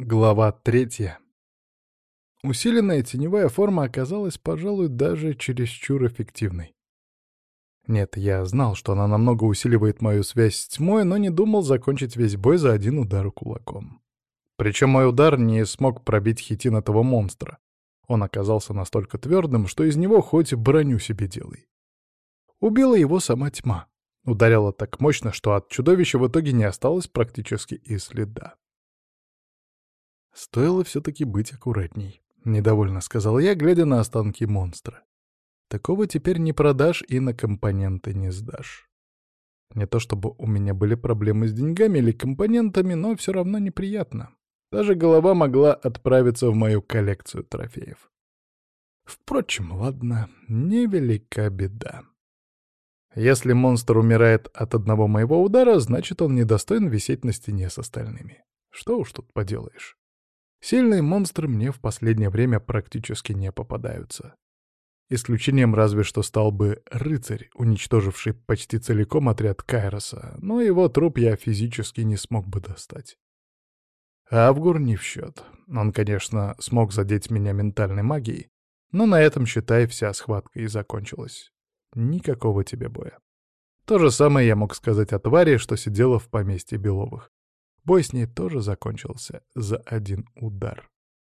Глава 3. Усиленная теневая форма оказалась, пожалуй, даже чересчур эффективной. Нет, я знал, что она намного усиливает мою связь с тьмой, но не думал закончить весь бой за один удар кулаком. Причем мой удар не смог пробить хитин этого монстра. Он оказался настолько твердым, что из него хоть броню себе делай. Убила его сама тьма. Ударила так мощно, что от чудовища в итоге не осталось практически и следа. Стоило все-таки быть аккуратней, — недовольно сказал я, глядя на останки монстра. Такого теперь не продашь и на компоненты не сдашь. Не то чтобы у меня были проблемы с деньгами или компонентами, но все равно неприятно. Даже голова могла отправиться в мою коллекцию трофеев. Впрочем, ладно, невелика беда. Если монстр умирает от одного моего удара, значит, он недостоин висеть на стене с остальными. Что уж тут поделаешь. Сильные монстры мне в последнее время практически не попадаются. Исключением разве что стал бы рыцарь, уничтоживший почти целиком отряд Кайроса, но его труп я физически не смог бы достать. Авгур не в счет. Он, конечно, смог задеть меня ментальной магией, но на этом, считай, вся схватка и закончилась. Никакого тебе боя. То же самое я мог сказать о твари, что сидела в поместье Беловых. Бой с ней тоже закончился за один удар.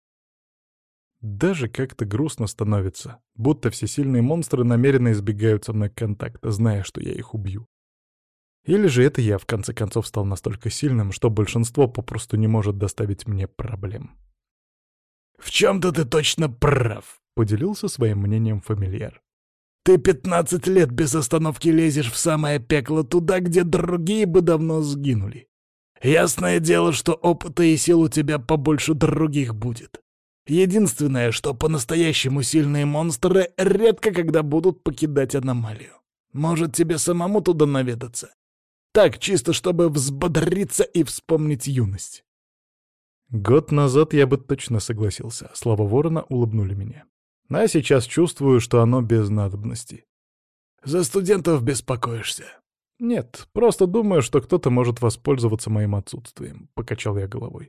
Даже как-то грустно становится, будто все сильные монстры намеренно избегают со мной контакта, зная, что я их убью. Или же это я, в конце концов, стал настолько сильным, что большинство попросту не может доставить мне проблем. «В чем-то ты точно прав», — поделился своим мнением фамильяр. «Ты 15 лет без остановки лезешь в самое пекло туда, где другие бы давно сгинули. Ясное дело, что опыта и сил у тебя побольше других будет. Единственное, что по-настоящему сильные монстры редко когда будут покидать аномалию. Может, тебе самому туда наведаться? Так, чисто чтобы взбодриться и вспомнить юность». Год назад я бы точно согласился, слова ворона улыбнули меня. А сейчас чувствую, что оно без надобности. «За студентов беспокоишься?» «Нет, просто думаю, что кто-то может воспользоваться моим отсутствием», — покачал я головой.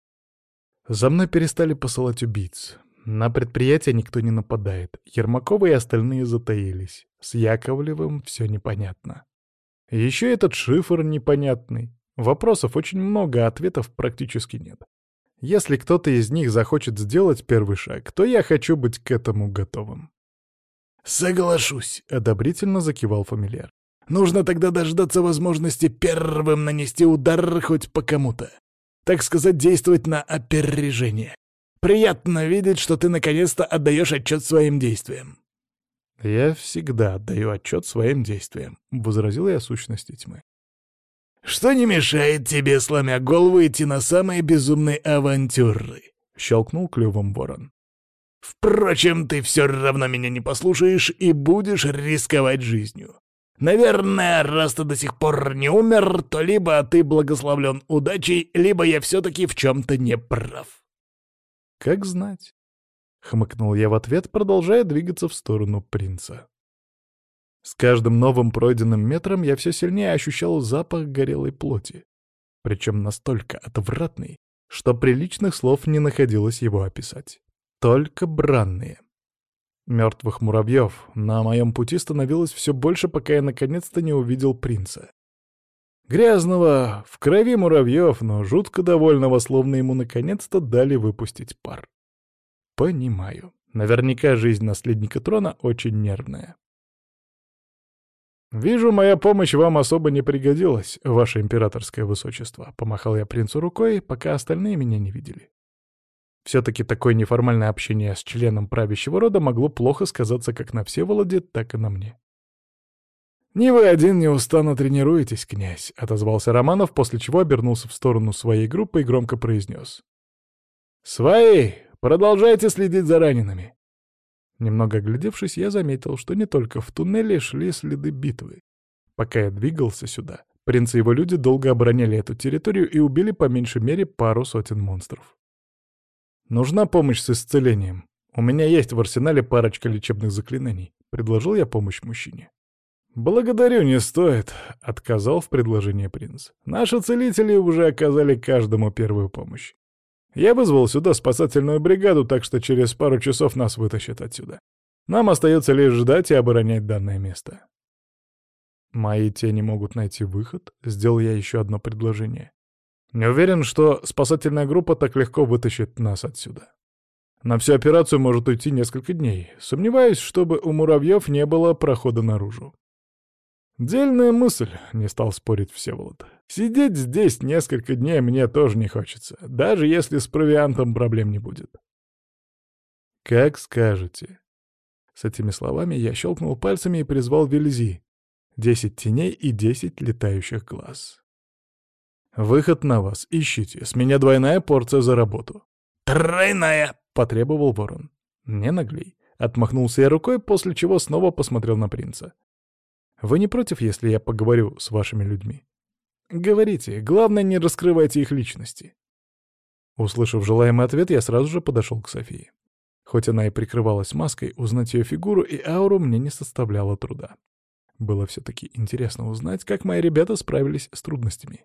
За мной перестали посылать убийц. На предприятие никто не нападает. Ермаковы и остальные затаились. С Яковлевым все непонятно. Еще этот шифр непонятный. Вопросов очень много, а ответов практически нет. Если кто-то из них захочет сделать первый шаг, то я хочу быть к этому готовым. «Соглашусь», — одобрительно закивал фамильяр. «Нужно тогда дождаться возможности первым нанести удар хоть по кому-то. Так сказать, действовать на опережение. Приятно видеть, что ты наконец-то отдаешь отчет своим действиям». «Я всегда отдаю отчет своим действиям», — возразил я сущности тьмы. «Что не мешает тебе, сломя голову, идти на самые безумные авантюры?» — щелкнул клювом ворон. «Впрочем, ты все равно меня не послушаешь и будешь рисковать жизнью. Наверное, раз ты до сих пор не умер, то либо ты благословлен удачей, либо я все-таки в чем-то не прав». «Как знать», — хмыкнул я в ответ, продолжая двигаться в сторону принца. С каждым новым пройденным метром я все сильнее ощущал запах горелой плоти, причем настолько отвратный, что приличных слов не находилось его описать. Только бранные. Мертвых муравьев на моем пути становилось все больше, пока я наконец-то не увидел принца. Грязного, в крови муравьев, но жутко довольного, словно ему наконец-то дали выпустить пар. Понимаю. Наверняка жизнь наследника трона очень нервная. «Вижу, моя помощь вам особо не пригодилась, ваше императорское высочество», — помахал я принцу рукой, пока остальные меня не видели. Все-таки такое неформальное общение с членом правящего рода могло плохо сказаться как на Всеволоде, так и на мне. «Не вы один неустанно тренируетесь, князь», — отозвался Романов, после чего обернулся в сторону своей группы и громко произнес. «Свои, продолжайте следить за ранеными». Немного оглядевшись, я заметил, что не только в туннеле шли следы битвы. Пока я двигался сюда, принц и его люди долго обороняли эту территорию и убили по меньшей мере пару сотен монстров. «Нужна помощь с исцелением. У меня есть в арсенале парочка лечебных заклинаний», — предложил я помощь мужчине. «Благодарю, не стоит», — отказал в предложении принц. «Наши целители уже оказали каждому первую помощь. Я вызвал сюда спасательную бригаду, так что через пару часов нас вытащат отсюда. Нам остается лишь ждать и оборонять данное место. Мои тени могут найти выход, сделал я еще одно предложение. Не уверен, что спасательная группа так легко вытащит нас отсюда. На всю операцию может уйти несколько дней. Сомневаюсь, чтобы у муравьев не было прохода наружу. Дельная мысль, не стал спорить Всеволод. Сидеть здесь несколько дней мне тоже не хочется, даже если с провиантом проблем не будет. Как скажете. С этими словами я щелкнул пальцами и призвал Вельзи. 10 теней и 10 летающих глаз. Выход на вас, ищите. С меня двойная порция за работу. «Тройная!» — потребовал ворон. Не наглей. Отмахнулся я рукой, после чего снова посмотрел на принца. Вы не против, если я поговорю с вашими людьми? Говорите, главное, не раскрывайте их личности. Услышав желаемый ответ, я сразу же подошел к Софии. Хоть она и прикрывалась маской, узнать ее фигуру и ауру мне не составляло труда. Было все-таки интересно узнать, как мои ребята справились с трудностями.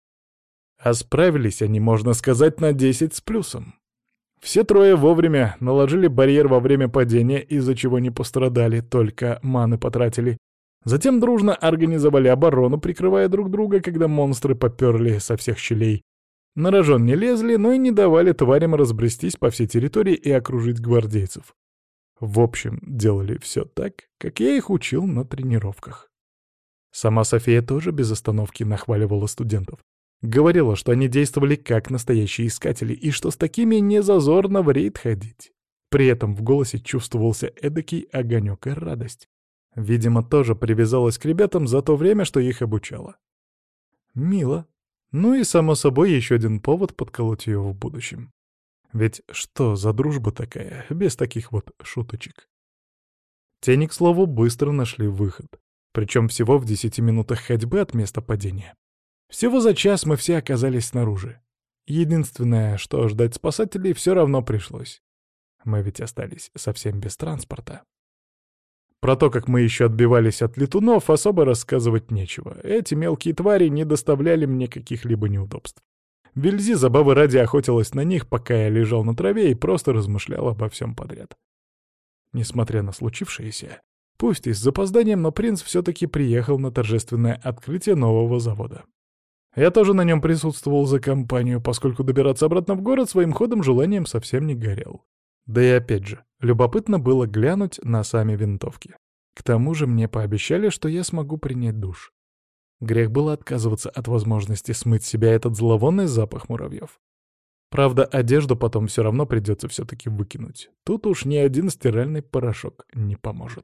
А справились они, можно сказать, на 10 с плюсом. Все трое вовремя наложили барьер во время падения, из-за чего не пострадали, только маны потратили. Затем дружно организовали оборону, прикрывая друг друга, когда монстры поперли со всех щелей. На рожон не лезли, но и не давали тварям разбрестись по всей территории и окружить гвардейцев. В общем, делали все так, как я их учил на тренировках. Сама София тоже без остановки нахваливала студентов. Говорила, что они действовали как настоящие искатели, и что с такими не зазорно в рейд ходить. При этом в голосе чувствовался эдакий огонек и радость. Видимо, тоже привязалась к ребятам за то время, что их обучала. Мило. Ну и, само собой, еще один повод подколоть ее в будущем. Ведь что за дружба такая, без таких вот шуточек? Тени, к слову, быстро нашли выход. Причем всего в 10 минутах ходьбы от места падения. Всего за час мы все оказались снаружи. Единственное, что ждать спасателей все равно пришлось. Мы ведь остались совсем без транспорта. Про то, как мы еще отбивались от летунов, особо рассказывать нечего. Эти мелкие твари не доставляли мне каких-либо неудобств. Вельзи забавы ради охотилась на них, пока я лежал на траве и просто размышлял обо всем подряд. Несмотря на случившееся, пусть и с запозданием, но принц все-таки приехал на торжественное открытие нового завода. Я тоже на нем присутствовал за компанию, поскольку добираться обратно в город своим ходом желанием совсем не горел. Да и опять же, любопытно было глянуть на сами винтовки. К тому же мне пообещали, что я смогу принять душ. Грех было отказываться от возможности смыть с себя этот зловонный запах муравьев. Правда, одежду потом все равно придется все-таки выкинуть. Тут уж ни один стиральный порошок не поможет.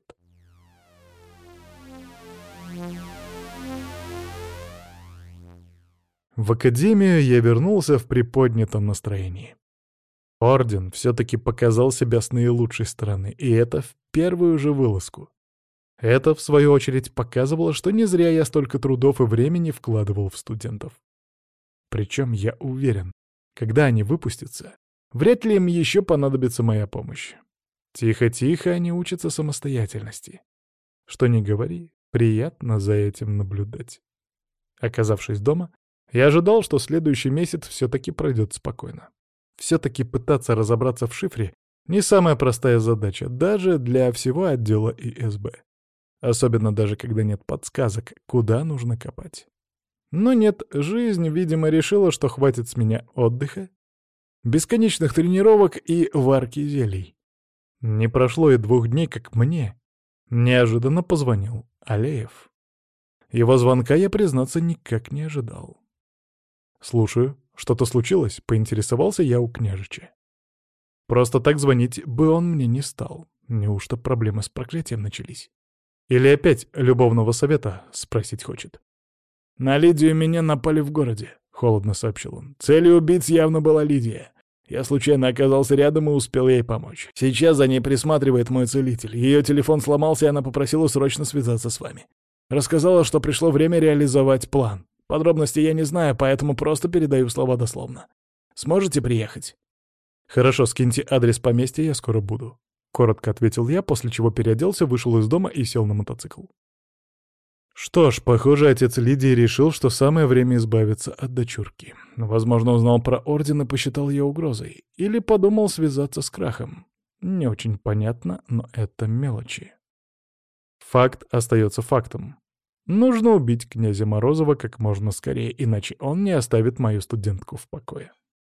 В академию я вернулся в приподнятом настроении. Орден все-таки показал себя с наилучшей стороны, и это в первую же вылазку. Это, в свою очередь, показывало, что не зря я столько трудов и времени вкладывал в студентов. Причем я уверен, когда они выпустятся, вряд ли им еще понадобится моя помощь. Тихо-тихо они учатся самостоятельности. Что ни говори, приятно за этим наблюдать. Оказавшись дома, я ожидал, что следующий месяц все-таки пройдет спокойно. Все-таки пытаться разобраться в шифре — не самая простая задача, даже для всего отдела ИСБ. Особенно даже когда нет подсказок, куда нужно копать. Но нет, жизнь, видимо, решила, что хватит с меня отдыха, бесконечных тренировок и варки зелий. Не прошло и 2 дней, как мне неожиданно позвонил Алеев. Его звонка я, признаться, никак не ожидал. «Слушаю. Что-то случилось?» — поинтересовался я у княжича. Просто так звонить бы он мне не стал. Неужто проблемы с проклятием начались? Или опять любовного совета спросить хочет? «На Лидию меня напали в городе», — холодно сообщил он. «Целью убийц явно была Лидия. Я случайно оказался рядом и успел ей помочь. Сейчас за ней присматривает мой целитель. Ее телефон сломался, и она попросила срочно связаться с вами. Рассказала, что пришло время реализовать план. Подробностей я не знаю, поэтому просто передаю слова дословно. Сможете приехать?» «Хорошо, скиньте адрес поместья, я скоро буду», — коротко ответил я, после чего переоделся, вышел из дома и сел на мотоцикл. Что ж, похоже, отец Лидии решил, что самое время избавиться от дочурки. Возможно, узнал про Орден и посчитал ее угрозой. Или подумал связаться с Крахом. Не очень понятно, но это мелочи. Факт остается фактом. Нужно убить князя Морозова как можно скорее, иначе он не оставит мою студентку в покое.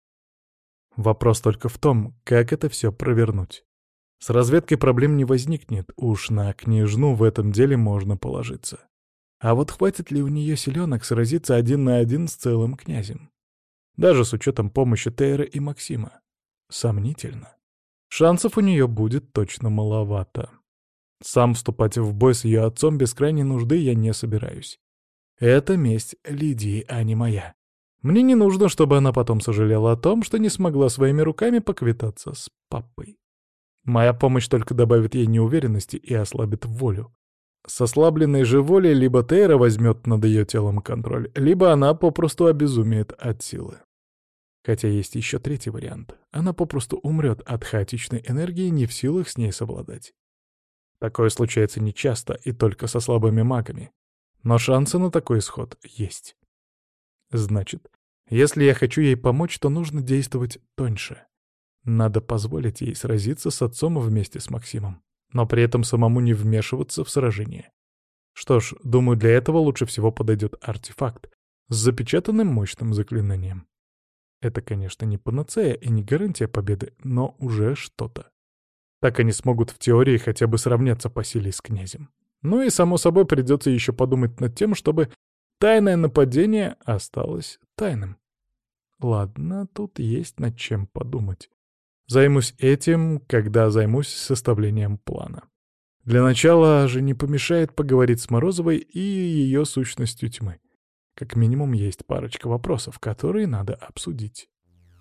Вопрос только в том, как это все провернуть. С разведкой проблем не возникнет, уж на княжну в этом деле можно положиться. А вот хватит ли у нее силенок сразиться 1 на 1 с целым князем? Даже с учетом помощи Тейра и Максима. Сомнительно. Шансов у нее будет точно маловато. Сам вступать в бой с ее отцом без крайней нужды я не собираюсь. Это месть Лидии, а не моя. Мне не нужно, чтобы она потом сожалела о том, что не смогла своими руками поквитаться с папой. Моя помощь только добавит ей неуверенности и ослабит волю. С ослабленной же волей либо Тейра возьмет над ее телом контроль, либо она попросту обезумеет от силы. Хотя есть еще третий вариант. Она попросту умрет от хаотичной энергии, не в силах с ней совладать. Такое случается нечасто и только со слабыми магами. Но шансы на такой исход есть. Значит, если я хочу ей помочь, то нужно действовать тоньше. Надо позволить ей сразиться с отцом вместе с Максимом, но при этом самому не вмешиваться в сражение. Что ж, думаю, для этого лучше всего подойдет артефакт с запечатанным мощным заклинанием. Это, конечно, не панацея и не гарантия победы, но уже что-то. Так они смогут в теории хотя бы сравняться по силе с князем. Ну и, само собой, придется еще подумать над тем, чтобы тайное нападение осталось тайным. Ладно, тут есть над чем подумать. Займусь этим, когда займусь составлением плана. Для начала же не помешает поговорить с Морозовой и ее сущностью тьмы. Как минимум есть парочка вопросов, которые надо обсудить.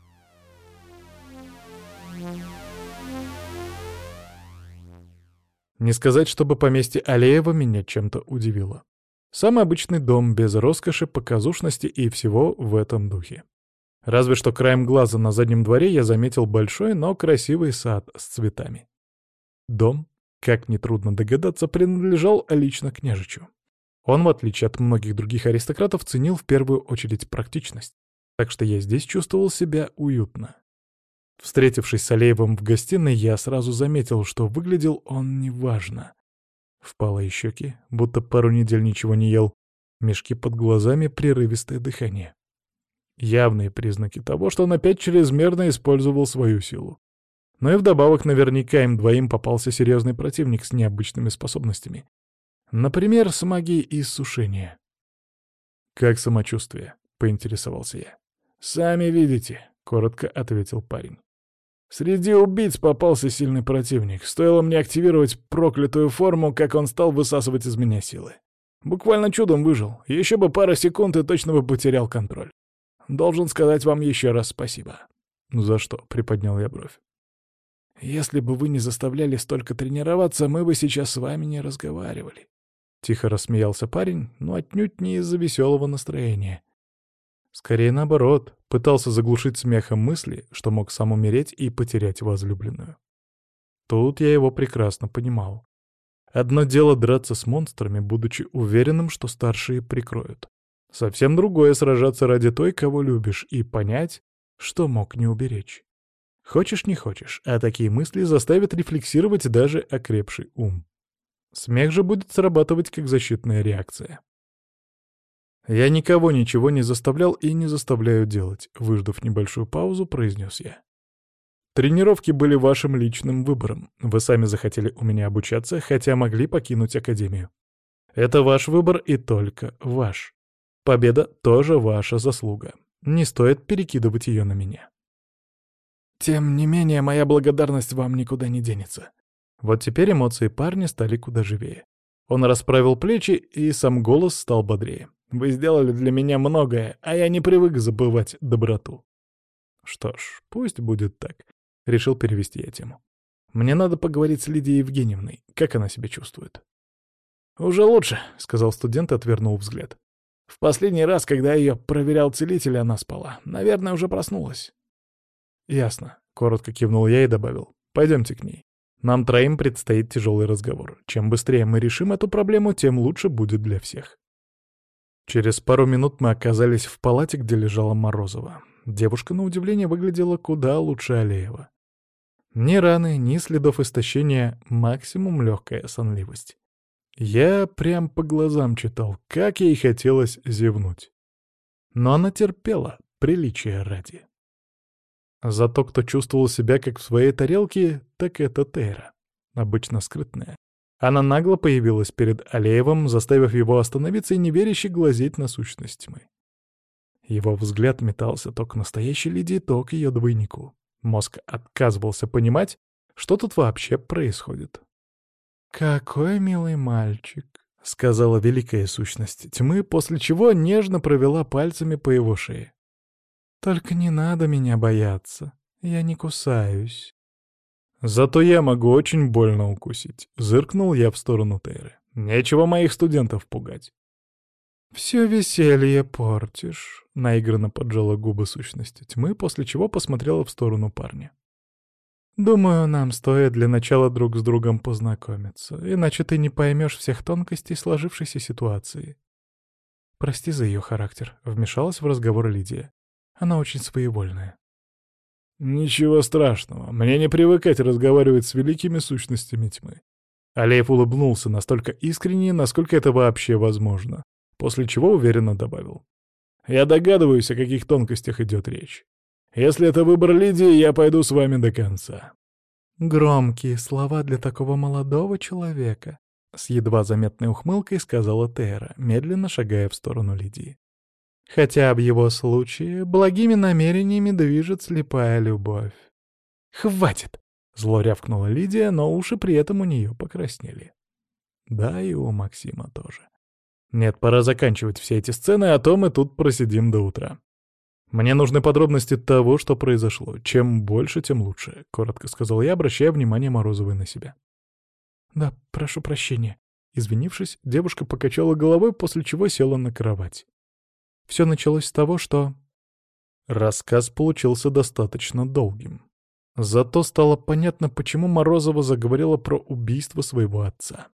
Не сказать, чтобы поместье Алеева меня чем-то удивило. Самый обычный дом, без роскоши, показушности и всего в этом духе. Разве что краем глаза на заднем дворе я заметил большой, но красивый сад с цветами. Дом, как нетрудно догадаться, принадлежал лично княжичу. Он, в отличие от многих других аристократов, ценил в первую очередь практичность, так что я здесь чувствовал себя уютно. Встретившись с Алеевым в гостиной, я сразу заметил, что выглядел он неважно. Впалые щеки, будто пару недель ничего не ел, мешки под глазами, прерывистое дыхание. Явные признаки того, что он опять чрезмерно использовал свою силу. Но и вдобавок наверняка им двоим попался серьезный противник с необычными способностями. Например, с магией иссушения. «Как самочувствие?» — поинтересовался я. «Сами видите», — коротко ответил парень. «Среди убийц попался сильный противник. Стоило мне активировать проклятую форму, как он стал высасывать из меня силы. Буквально чудом выжил. Еще бы пара секунд и точно бы потерял контроль. Должен сказать вам еще раз спасибо». «За что?» — приподнял я бровь. «Если бы вы не заставляли столько тренироваться, мы бы сейчас с вами не разговаривали». Тихо рассмеялся парень, но отнюдь не из-за веселого настроения. Скорее наоборот, пытался заглушить смехом мысли, что мог сам умереть и потерять возлюбленную. Тут я его прекрасно понимал. Одно дело драться с монстрами, будучи уверенным, что старшие прикроют. Совсем другое — сражаться ради той, кого любишь, и понять, что мог не уберечь. Хочешь, не хочешь, а такие мысли заставят рефлексировать даже окрепший ум. Смех же будет срабатывать как защитная реакция. «Я никого ничего не заставлял и не заставляю делать», — выждав небольшую паузу, произнес я. «Тренировки были вашим личным выбором. Вы сами захотели у меня обучаться, хотя могли покинуть академию. Это ваш выбор и только ваш. Победа тоже ваша заслуга. Не стоит перекидывать ее на меня». «Тем не менее, моя благодарность вам никуда не денется». Вот теперь эмоции парня стали куда живее. Он расправил плечи, и сам голос стал бодрее. «Вы сделали для меня многое, а я не привык забывать доброту». «Что ж, пусть будет так», — решил перевести я тему. «Мне надо поговорить с Лидией Евгеньевной. Как она себя чувствует?» «Уже лучше», — сказал студент и отвернул взгляд. «В последний раз, когда ее проверял целитель, она спала. Наверное, уже проснулась». «Ясно», — коротко кивнул я и добавил. «Пойдемте к ней. Нам троим предстоит тяжелый разговор. Чем быстрее мы решим эту проблему, тем лучше будет для всех. Через пару минут мы оказались в палате, где лежала Морозова. Девушка, на удивление, выглядела куда лучше Алеева. Ни раны, ни следов истощения, максимум легкая сонливость. Я прям по глазам читал, как ей хотелось зевнуть. Но она терпела, приличия ради. Зато кто чувствовал себя как в своей тарелке, так это Тейра, обычно скрытная. Она нагло появилась перед Алеевым, заставив его остановиться и неверяще глазеть на сущность тьмы. Его взгляд метался то к настоящей Лидии, то к ее двойнику. Мозг отказывался понимать, что тут вообще происходит. «Какой милый мальчик», — сказала великая сущность тьмы, после чего нежно провела пальцами по его шее. «Только не надо меня бояться, я не кусаюсь». «Зато я могу очень больно укусить», — зыркнул я в сторону Тейры. «Нечего моих студентов пугать». «Все веселье портишь», — наигранно поджала губы сущности тьмы, после чего посмотрела в сторону парня. «Думаю, нам стоит для начала друг с другом познакомиться, иначе ты не поймешь всех тонкостей сложившейся ситуации». «Прости за ее характер», — вмешалась в разговор Лидия. «Она очень своевольная». «Ничего страшного, мне не привыкать разговаривать с великими сущностями тьмы». Алеев улыбнулся настолько искренне, насколько это вообще возможно, после чего уверенно добавил. «Я догадываюсь, о каких тонкостях идет речь. Если это выбор Лидии, я пойду с вами до конца». «Громкие слова для такого молодого человека», — с едва заметной ухмылкой сказала Тейра, медленно шагая в сторону Лидии. «Хотя в его случае благими намерениями движет слепая любовь». «Хватит!» — зло рявкнула Лидия, но уши при этом у нее покраснели. Да, и у Максима тоже. Нет, пора заканчивать все эти сцены, а то мы тут просидим до утра. «Мне нужны подробности того, что произошло. Чем больше, тем лучше», — коротко сказал я, обращая внимание Морозовой на себя. «Да, прошу прощения». Извинившись, девушка покачала головой, после чего села на кровать. Все началось с того, что... Рассказ получился достаточно долгим. Зато стало понятно, почему Морозова заговорила про убийство своего отца.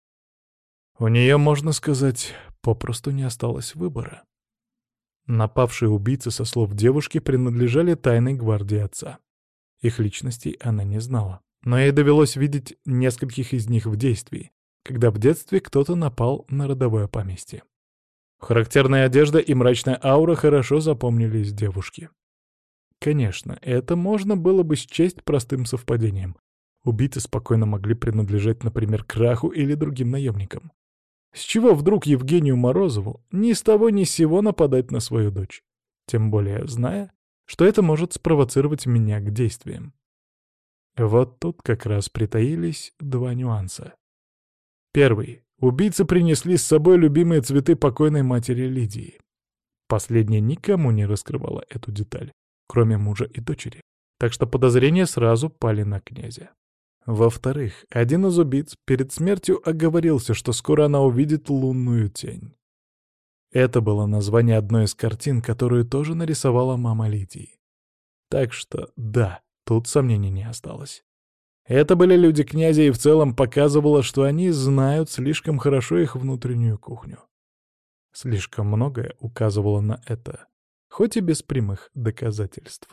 У нее, можно сказать, попросту не осталось выбора. Напавшие убийцы, со слов девушки, принадлежали тайной гвардии отца. Их личностей она не знала, но ей довелось видеть нескольких из них в действии, когда в детстве кто-то напал на родовое поместье. Характерная одежда и мрачная аура хорошо запомнились девушке. Конечно, это можно было бы счесть простым совпадением. Убийцы спокойно могли принадлежать, например, Краху или другим наемникам. С чего вдруг Евгению Морозову ни с того ни с сего нападать на свою дочь? Тем более зная, что это может спровоцировать меня к действиям. Вот тут как раз притаились два нюанса. Первый. Убийцы принесли с собой любимые цветы покойной матери Лидии. Последняя никому не раскрывала эту деталь, кроме мужа и дочери, так что подозрения сразу пали на князя. Во-вторых, один из убийц перед смертью оговорился, что скоро она увидит лунную тень. Это было название одной из картин, которую тоже нарисовала мама Лидии. Так что, да, тут сомнений не осталось. Это были люди князя и в целом показывало, что они знают слишком хорошо их внутреннюю кухню. Слишком многое указывало на это, хоть и без прямых доказательств.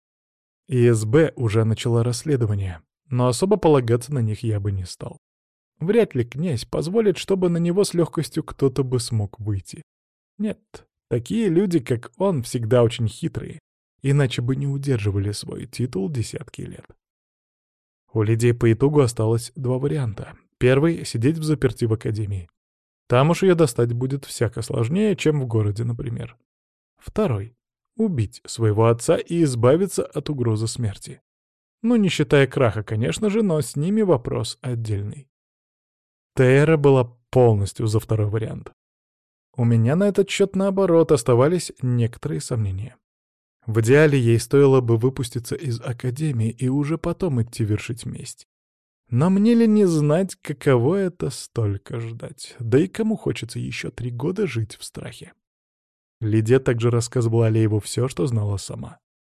ИСБ уже начала расследование, но особо полагаться на них я бы не стал. Вряд ли князь позволит, чтобы на него с легкостью кто-то бы смог выйти. Нет, такие люди, как он, всегда очень хитрые, иначе бы не удерживали свой титул десятки лет. У Лидии по итогу осталось два варианта. Первый — сидеть взаперти в академии. Там уж ее достать будет всяко сложнее, чем в городе, например. Второй — убить своего отца и избавиться от угрозы смерти. Ну, не считая Краха, конечно же, но с ними вопрос отдельный. Тейра была полностью за второй вариант. У меня на этот счет, наоборот, оставались некоторые сомнения. В идеале ей стоило бы выпуститься из академии и уже потом идти вершить месть. Но мне ли не знать, каково это столько ждать? Да и кому хочется еще 3 года жить в страхе? Лидия также рассказывала Алееву все, что знала сама.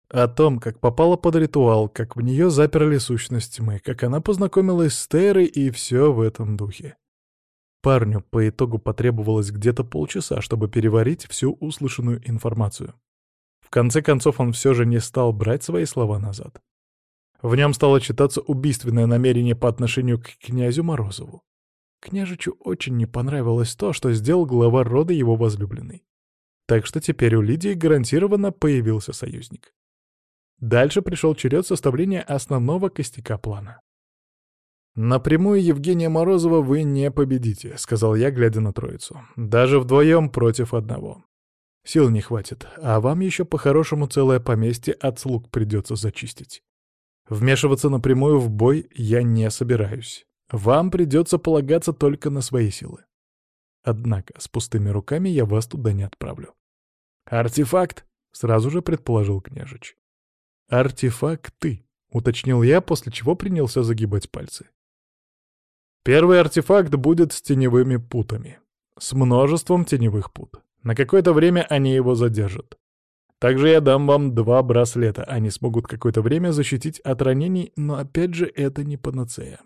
О том, как попала под ритуал, как в нее заперли сущность тьмы, как она познакомилась с Терой и все в этом духе. Парню по итогу потребовалось где-то полчаса, чтобы переварить всю услышанную информацию. В конце концов, он все же не стал брать свои слова назад. В нем стало читаться убийственное намерение по отношению к князю Морозову. Княжичу очень не понравилось то, что сделал глава рода его возлюбленный. Так что теперь у Лидии гарантированно появился союзник. Дальше пришел черед составления основного костяка плана. «Напрямую Евгения Морозова вы не победите», — сказал я, глядя на троицу. «Даже вдвоем против одного. Сил не хватит, а вам еще по-хорошему целое поместье от слуг придется зачистить. Вмешиваться напрямую в бой я не собираюсь. Вам придется полагаться только на свои силы. Однако с пустыми руками я вас туда не отправлю». «Артефакт?» — сразу же предположил княжич. «Артефакты», — уточнил я, после чего принялся загибать пальцы. Первый артефакт будет с теневыми путами. С множеством теневых пут. На какое-то время они его задержат. Также я дам вам 2 браслета. Они смогут какое-то время защитить от ранений, но опять же это не панацея.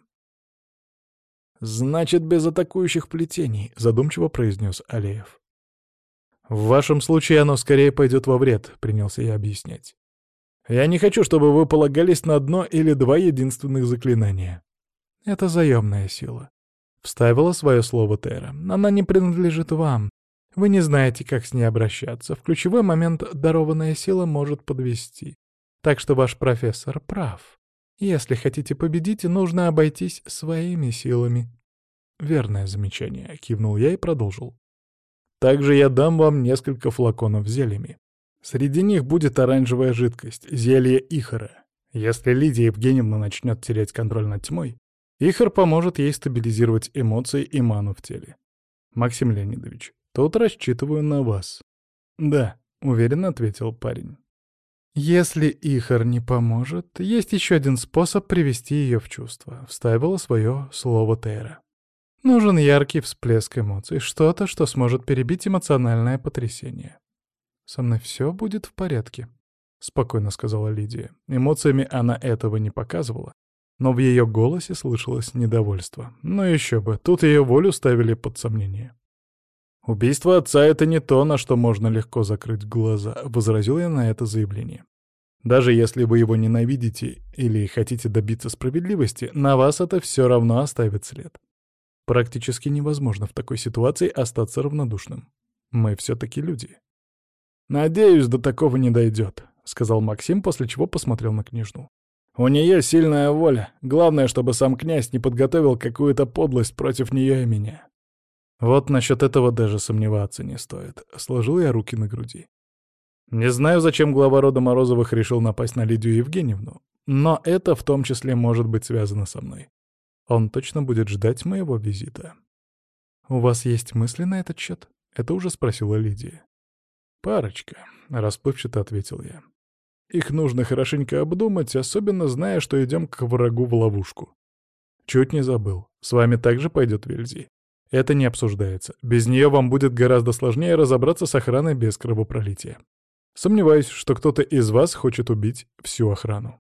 «Значит, без атакующих плетений», — задумчиво произнес Алеев. «В вашем случае оно скорее пойдет во вред», — принялся я объяснять. «Я не хочу, чтобы вы полагались на 1 или 2 единственных заклинания. Это заемная сила», — вставила свое слово Тера. «Она не принадлежит вам. Вы не знаете, как с ней обращаться. В ключевой момент дарованная сила может подвести. Так что ваш профессор прав. Если хотите победить, нужно обойтись своими силами». «Верное замечание», — кивнул я и продолжил. «Также я дам вам несколько флаконов с зельями. Среди них будет оранжевая жидкость, зелье Ихора. Если Лидия Евгеньевна начнет терять контроль над тьмой, Ихор поможет ей стабилизировать эмоции и ману в теле. Максим Леонидович, тут рассчитываю на вас». «Да», — уверенно ответил парень. «Если Ихор не поможет, есть еще один способ привести ее в чувство», — вставила свое слово Тейра. «Нужен яркий всплеск эмоций, что-то, что сможет перебить эмоциональное потрясение». «Со мной все будет в порядке», — спокойно сказала Лидия. Эмоциями она этого не показывала, но в ее голосе слышалось недовольство. Но еще бы, тут ее волю ставили под сомнение. «Убийство отца — это не то, на что можно легко закрыть глаза», — возразил я на это заявление. «Даже если вы его ненавидите или хотите добиться справедливости, на вас это все равно оставит след. Практически невозможно в такой ситуации остаться равнодушным. Мы все-таки люди». «Надеюсь, до такого не дойдет», — сказал Максим, после чего посмотрел на княжну. «У нее сильная воля. Главное, чтобы сам князь не подготовил какую-то подлость против нее и меня». «Вот насчет этого даже сомневаться не стоит», — сложил я руки на груди. «Не знаю, зачем глава рода Морозовых решил напасть на Лидию Евгеньевну, но это в том числе может быть связано со мной. Он точно будет ждать моего визита». «У вас есть мысли на этот счет?» — это уже спросила Лидия. «Парочка», — расплывчато ответил я. «Их нужно хорошенько обдумать, особенно зная, что идем к врагу в ловушку. Чуть не забыл. С вами также пойдет Вельзи. Это не обсуждается. Без нее вам будет гораздо сложнее разобраться с охраной без кровопролития. Сомневаюсь, что кто-то из вас хочет убить всю охрану».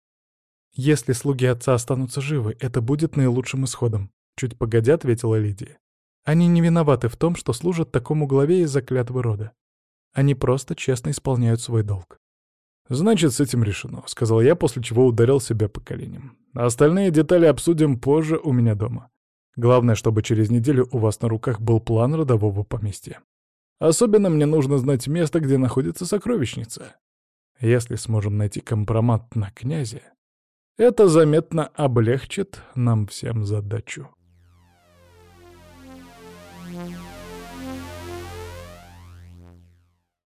«Если слуги отца останутся живы, это будет наилучшим исходом», — чуть погодя ответила Лидия. «Они не виноваты в том, что служат такому главе из-за клятвы рода. Они просто честно исполняют свой долг». «Значит, с этим решено», — сказал я, после чего ударил себя по коленям. «Остальные детали обсудим позже у меня дома. Главное, чтобы через неделю у вас на руках был план родового поместья. Особенно мне нужно знать место, где находится сокровищница. Если сможем найти компромат на князя, это заметно облегчит нам всем задачу».